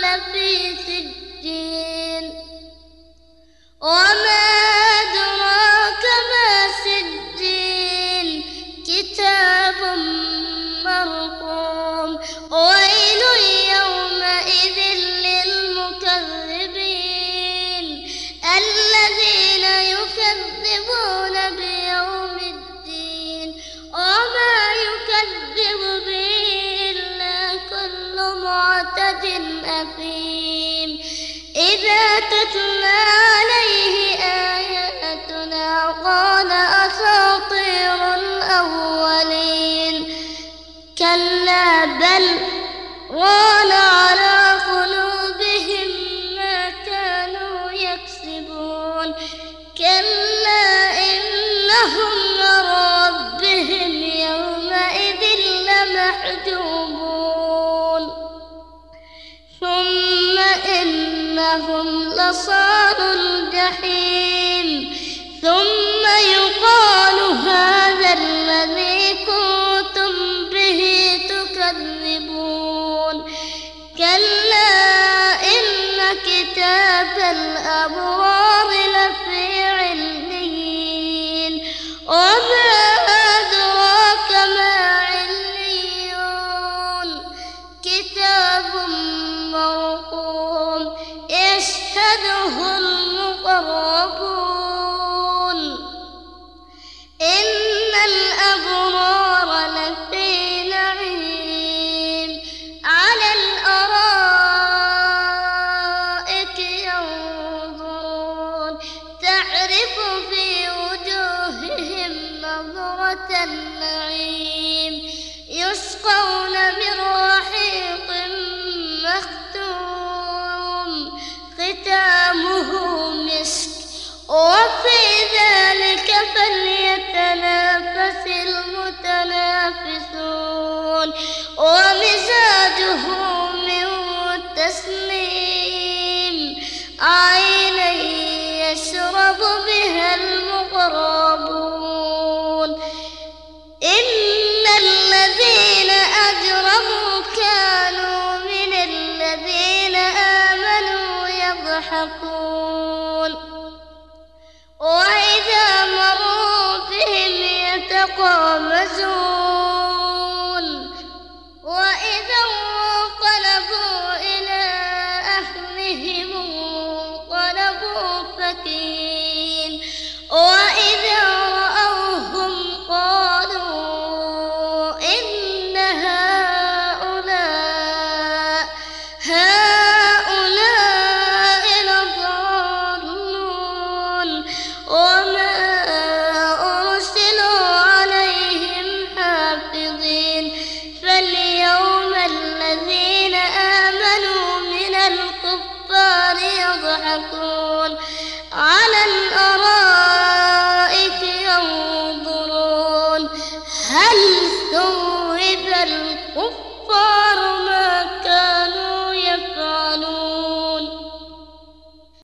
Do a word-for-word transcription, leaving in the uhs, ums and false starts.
لفي سجين وما أدراك ما سجين كتاب مرقوم ويل يومئذ للمكذبين الذين يكذبون بيوم الدين وما يكذب به إلا كل معتد أثيم إذا تتلى عليه آياتنا قال أساطير الأولين كلا بل ران على قلوبهم ما كانوا يكسبون كلا إنهم لربهم يومئذ لمحجوبون ثم إنهم لصالوا الجحيم ثم يقال هذا الذي كنتم به تكذبون كلا إن كتاب الأبرار لفي عليين وما أدراك ما عليون كتاب مرقوم يشهده المقربون إن الأبرار لفي نعيم على الأرائك ينظرون تعرف في وجوههم نظرة النعيم يسقون من رحيق مختوم ختامه مسك وفي ذلك فليتنافس المتنافسون ومزاجه من تسنيم عينا يشرب بها المقربون إن الذين أجرموا كانوا من الذين آمنوا يضحكون وإذا مروا بهم يتقامزون وإذا انقلبوا إلى أهلهم انقلبوا فكين وإذا رأوهم قالوا إن هؤلاء هؤلاء لضالون وما أرسلوا عليهم حافظين فاليوم الذين آمنوا من الكفار يضحكون على